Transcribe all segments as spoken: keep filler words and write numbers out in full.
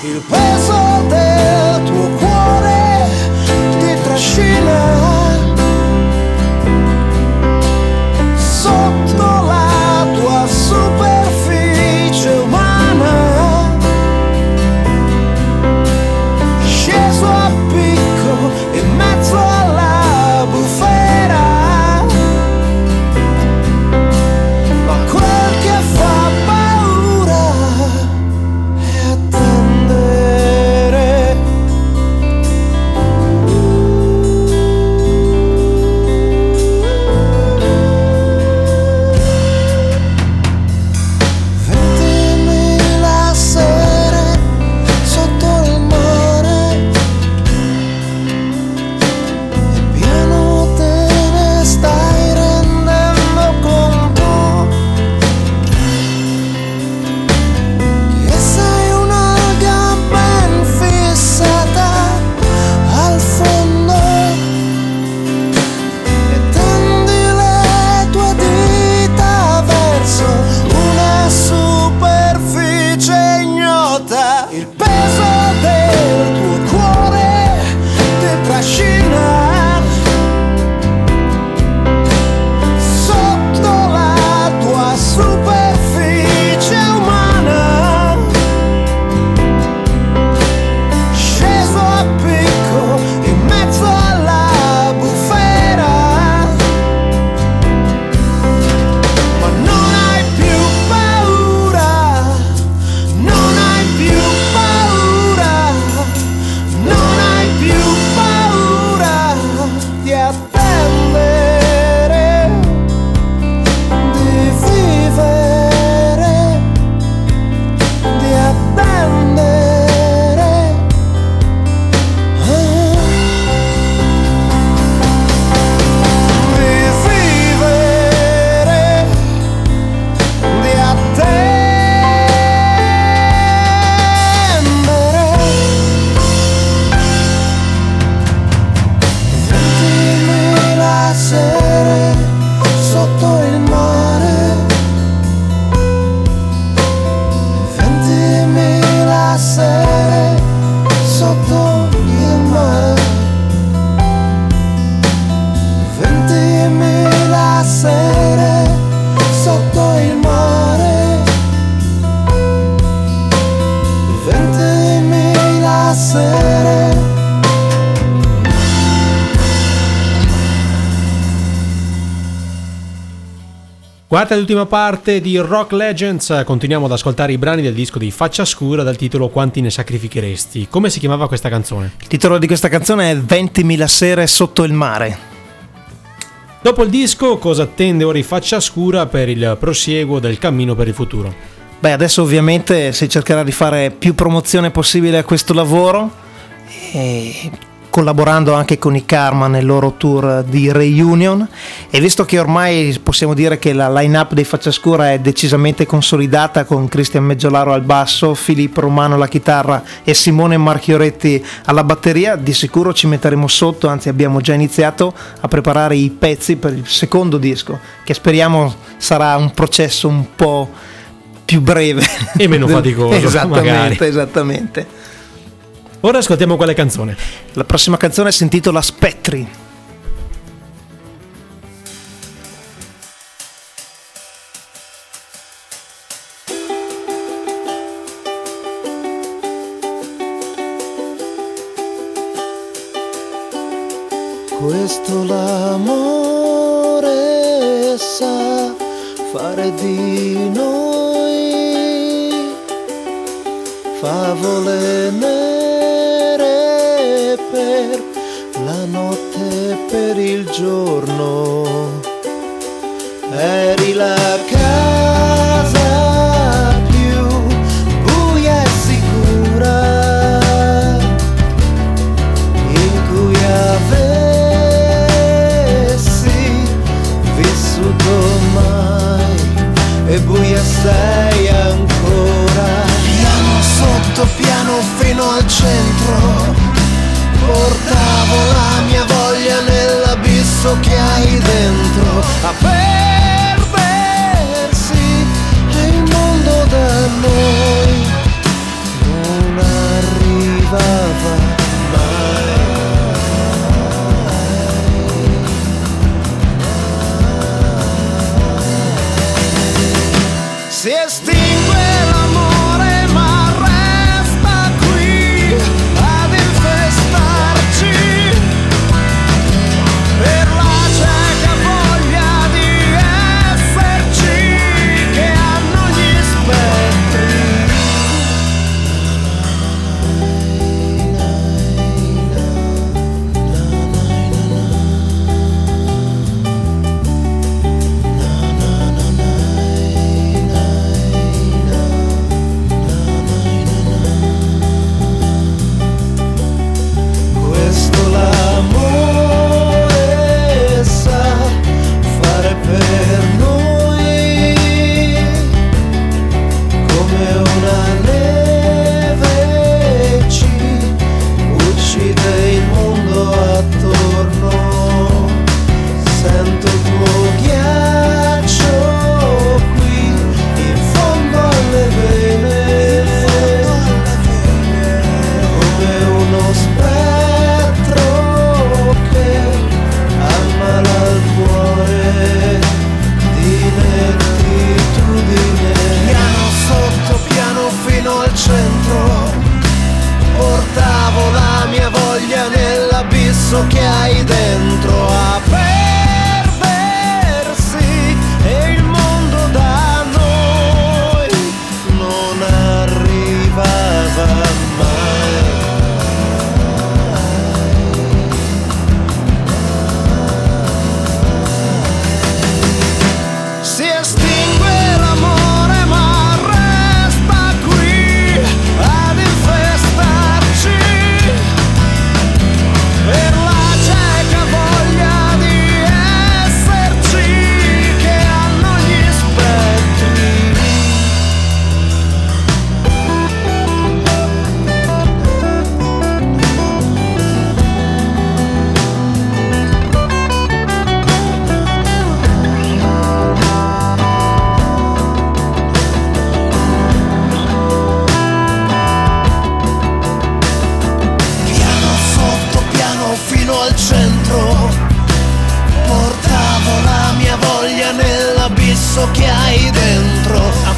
il peso del tuo cuore ti trascina sotto la tua superficie umana, sceso a picco in mezzo alla bufera, ma quel che fa paura è attendere. Ventimila sere sotto il mare e piano te ne stai rendendo conto che sei un'alga ben fissata al fondo e tendi le tue dita verso una superficie ignota. Il peso del tuo cuore ti trascina sotto la tua superficie umana, sceso a picco in mezzo alla bufera, ma non hai più paura, non hai più paura, non hai più paura di attendere, di vivere, di attendere. Ah. Di vivere, di attendere. Ventimila sere sotto il mare, ventimila sere sotto il mare, ventimila sere sotto il mare, ventimila sere. Quarta ed ultima parte di Rock Legends, continuiamo ad ascoltare i brani del disco di Faccia Scura dal titolo Quanti ne sacrificheresti. Come si chiamava questa canzone? Il titolo di questa canzone è ventimila sere sotto il mare. Dopo il disco, cosa attende ora i Faccia Scura per il prosieguo del cammino per il futuro? Beh, adesso ovviamente si cercherà di fare più promozione possibile a questo lavoro, e collaborando anche con i Karma nel loro tour di reunion, e visto che ormai possiamo dire che la line-up dei Faccia Scura è decisamente consolidata, con Cristian Meggiolaro al basso, Filippo Romano alla chitarra e Simone Marchioretti alla batteria, di sicuro ci metteremo sotto, anzi abbiamo già iniziato a preparare i pezzi per il secondo disco, che speriamo sarà un processo un po' più breve e meno faticoso. Esattamente, magari. esattamente. Ora ascoltiamo quale canzone? La prossima canzone si intitola Spettri. Questo l'amore sa fare di noi favole nere per la notte e per il giorno. Eri la casa più buia e sicura in cui avessi vissuto mai, e buia sei ancora. Piano sotto piano fino al centro, portavo la mia voglia nell'abisso che hai dentro, a perdere Si estingue l'amore ma resta qui ad infestarci per la cieca voglia di esserci che hanno gli spettri. Questo l'amore sa fare per noi, come una neve ci uccide il mondo attorno. Sento il tuo ghiaccio qui in fondo alle vene, come uno spettro che ammala il cuore di nettitudine. Piano sotto piano fino al centro, portavo la mia voglia nell'abisso che hai dentro a perdersi e il mondo da noi non arrivava mai. Si estingue l'amore ma resta qui ad infestarci per la cieca voglia di esserci che hanno gli spettri. Piano sotto piano fino al centro, portavo la mia voglia nell'abisso che hai dentro a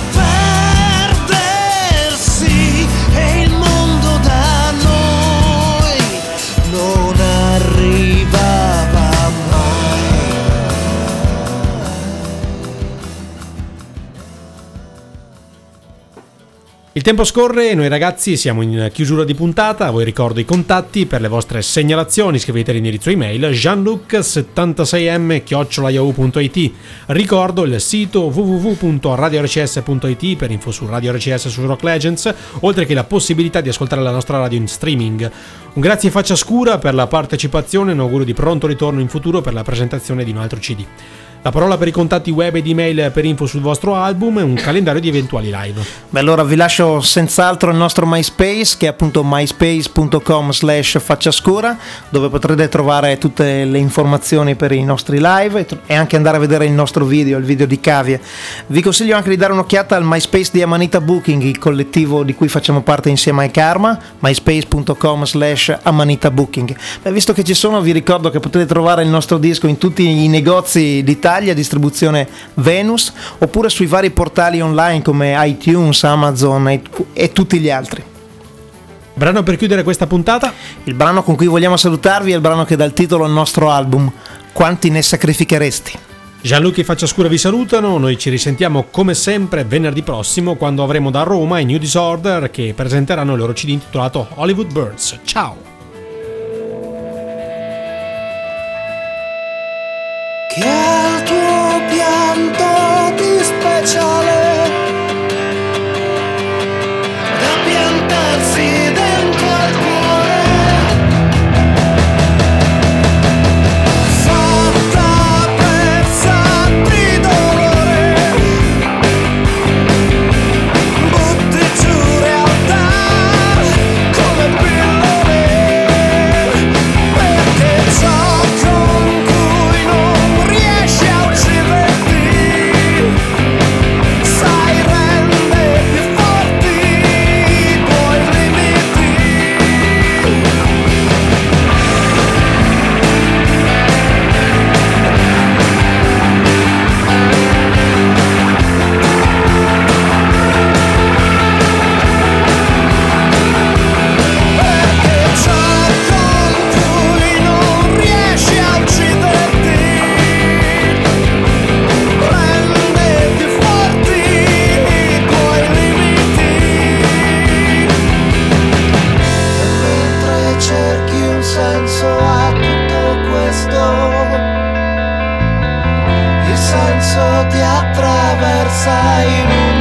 perdersi e il mondo da noi non arrivava mai. Il tempo scorre e noi ragazzi siamo in chiusura di puntata. A voi ricordo i contatti per le vostre segnalazioni, scrivete l'indirizzo email gianluc settantasei m chiocciola yahoo punto it. Ricordo il sito w w w punto radio r c s punto i t per info su Radio R C S su Rock Legends, oltre che la possibilità di ascoltare la nostra radio in streaming. Un grazie Faccia Scura per la partecipazione e un augurio di pronto ritorno in futuro per la presentazione di un altro C D. La parola per i contatti web ed email per info sul vostro album e un calendario di eventuali live. Beh, allora vi lascio senz'altro il nostro MySpace, che è appunto myspace punto com slash facciascura, dove potrete trovare tutte le informazioni per i nostri live e anche andare a vedere il nostro video, il video di Cavie. Vi consiglio anche di dare un'occhiata al MySpace di Amanita Booking, il collettivo di cui facciamo parte insieme ai Karma, myspace punto com slash Amanita Booking. Beh, visto che ci sono, vi ricordo che potete trovare il nostro disco in tutti i negozi d'Italia, distribuzione Venus, oppure sui vari portali online come iTunes, Amazon e, e tutti gli altri. Brano per chiudere questa puntata? Il brano con cui vogliamo salutarvi è il brano che dà il titolo al nostro album, Quanti ne sacrificheresti. Gianluca e Faccia Scura vi salutano, noi ci risentiamo come sempre venerdì prossimo quando avremo da Roma i New Disorder che presenteranno il loro C D intitolato Hollywood Birds. Ciao! Che al tuo pianto di speciale da piantarsi dentro al cuore, fatta persa di dolore, butti giù realtà come pillole, perché ciò con cui non riesci a ucciderti sai